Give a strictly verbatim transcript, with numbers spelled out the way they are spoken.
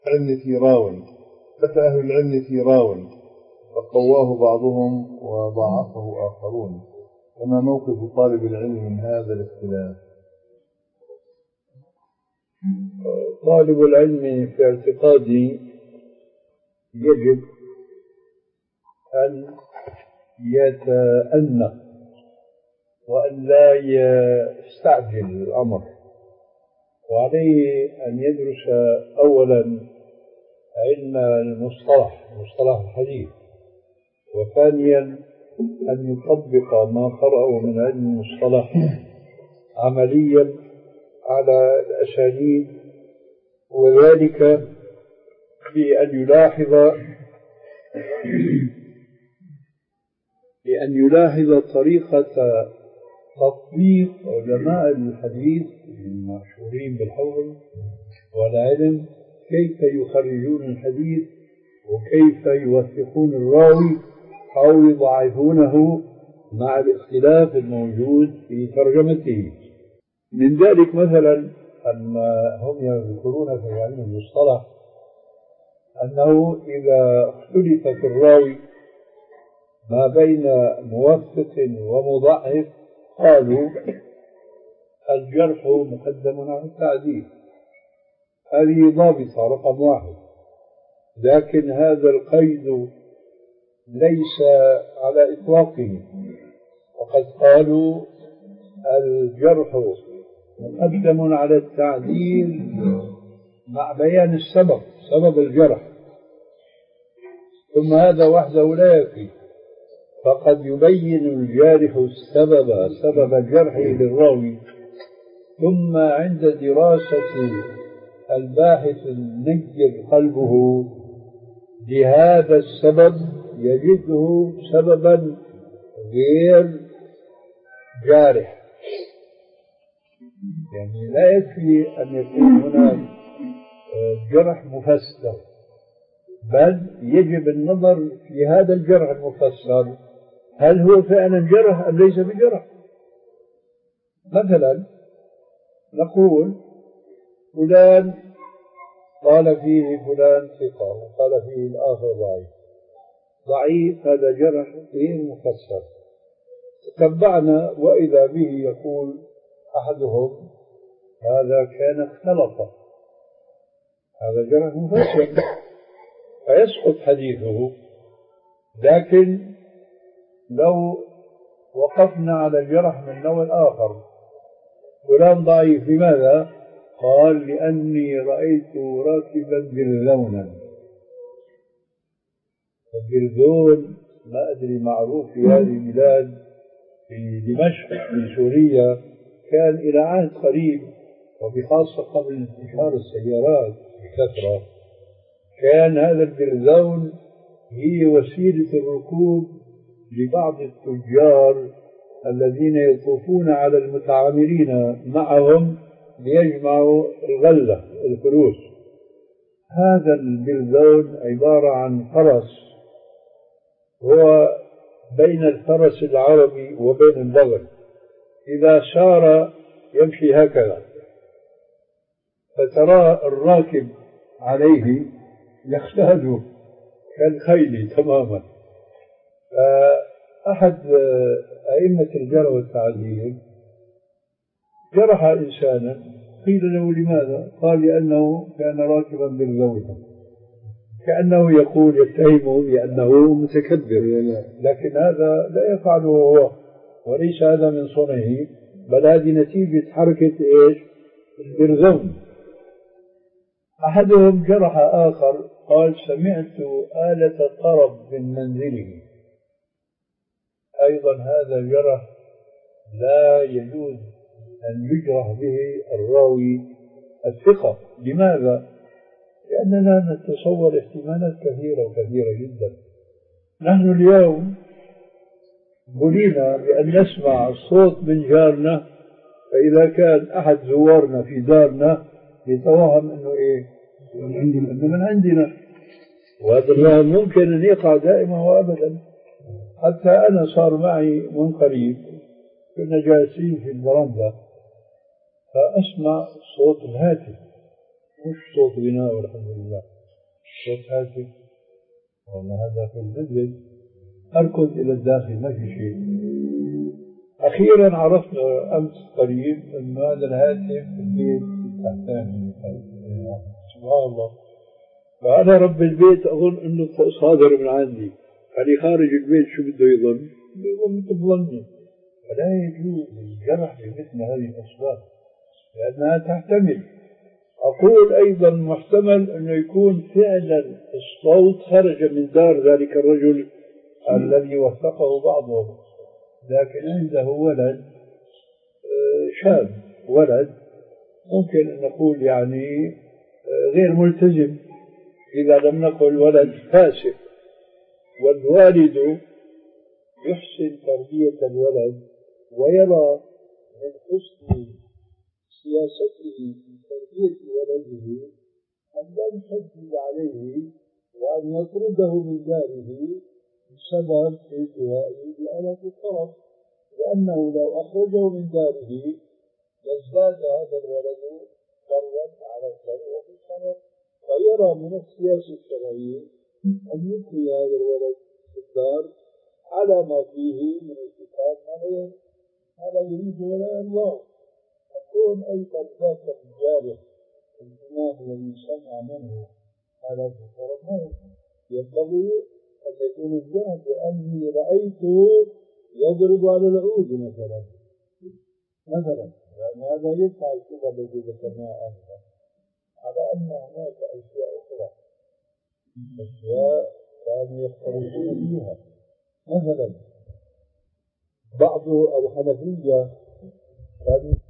العلم في راو بث أهل العلم في راو فقواه بعضهم وضعفه آخرون، فما موقف طالب العلم من هذا الاختلاف؟ طالب العلم في اعتقادي يجب أن يتأنى وأن لا يستعجل الأمر، وعليه أن يدرس أولا علم المصطلح مصطلح الحديث، وثانيا أن يطبق ما قرأه من علم المصطلح عمليا على الأساليب، وذلك بأن يلاحظ بأن يلاحظ طريقة تطبيق علماء الحديث المشهورين بالحفظ والعلم، كيف يخرجون الحديث وكيف يوثقون الراوي أو يضعفونه مع الاختلاف الموجود في ترجمته. من ذلك مثلا أن هم يذكرون في علم المصطلح أنه إذا اختلف في الراوي ما بين موثق ومضعف قالوا الجرح مقدم على التعديل، هذه ضابطة رقم واحد، لكن هذا القيد ليس على إطلاقه، وقد قالوا الجرح مقدم على التعديل مع بيان السبب سبب الجرح، ثم هذا وحده لا يكفي، فقد يبين الجارح السبب سبب جرحه للراوي، ثم عند دراسة الباحث النير قلبه لهذا السبب يجده سببا غير جارح. يعني لا يكفي أن يكون هناك جرح مفسر، بل يجب النظر في هذا الجرح المفسر، هل هو فعلا جرح أم ليس بجرح؟ مثلا نقول فلان قال فيه فلان ثقة وقال فيه الآخر ضعيف، ضعيف هذا جرح غير مفسر، تتبعنا وإذا به يقول أحدهم هذا كان اختلط، هذا جرح مفسر فيسقط حديثه. لكن لو وقفنا على الجرح من نوع آخر، فلان ضعيف لماذا؟ قال لأني رأيت راكبا جرذونا، الجرذون ما أدري معروف في هذه البلاد، في دمشق في سوريا كان إلى عهد قريب وبخاصة قبل انتشار السيارات بكثرة، كان هذا الجرذون هي وسيلة الركوب لبعض التجار الذين يطوفون على المتعاملين معهم ليجمعوا الغلة الفلوس. هذا الجرذون عبارة عن فرس، هو بين الفرس العربي وبين البغل، إذا سار يمشي هكذا، فترى الراكب عليه يختاله كالخيل تماما. أحد أئمة الجرح والتعديل جرح إنسانا، قيل له لماذا؟ قال لأنه كان راكبا بالزوجة، كأنه يقول يتهمه بأنه متكبر، لكن هذا لا يفعله هو، وليس هذا من صنعه، بل هذه نتيجة حركة إيش؟ البرزون. أحدهم جرح آخر قال سمعت آلة طرب من منزله، أيضا هذا جرح لا يجوز أن يجرح به الراوي الثقة. لماذا؟ لأننا نتصور احتمالات كثيرة وكثيرة جدا. نحن اليوم بلينا بأن نسمع الصوت من جارنا، فإذا كان أحد زوارنا في دارنا يتوهم أنه إيه؟ أنه من عندنا، وهذا الوهم ممكن أن يقع دائما وأبدا. حتى أنا صار معي من قريب كنا جالسين في البرندة فأسمع صوت الهاتف، مش صوت غناء والحمد لله، صوت هاتف، والله هذا في المنزل، أركض إلى الداخل ما في شيء. أخيرا عرفنا أمس قريب أن هذا الهاتف في البيت التحتاني. سبحان الله. فأنا رب البيت أظن أنه صادر من عندي، يعني خارج البيت شو بده يظن؟ يظن مثل ظني. فلا يجوز الجرح بمثل هذه الأصوات لأنها تحتمل. أقول أيضا محتمل أنه يكون فعلا الصوت خرج من دار ذلك الرجل الذي وثقه بعضهم، لكن عنده ولد شاب، ولد ممكن أن نقول يعني غير ملتزم، إذا لم نقل ولد فاسق، والوالد يحسن تربية الولد ويرى من حسن سياسته في تربية ولده أن لا يشدد عليه وأن يطرده من داره بسبب انتهائه بآلة الطرف، لأنه لو أخرجه من داره يزداد هذا الولد شرا على الشر وفي الشر، فيرى من السياسة الشرعية أن يبقي هذا الولد في الدار على ما فيه من ارتكاب ما لا يريد ولا الله. تكون أيضا ذاك الجارح الإمام الذي سمع منه على الفرمان ينبغي أن يكون الجهل بأني رأيته يضرب على العود مثلا مثلا لأن هذا يدفع الشبه الذي ذكرناها آنفا، على أن هناك أشياء أخرى، أشياء كانوا يختلفون فيها. مثلا بعض الحنفية كانوا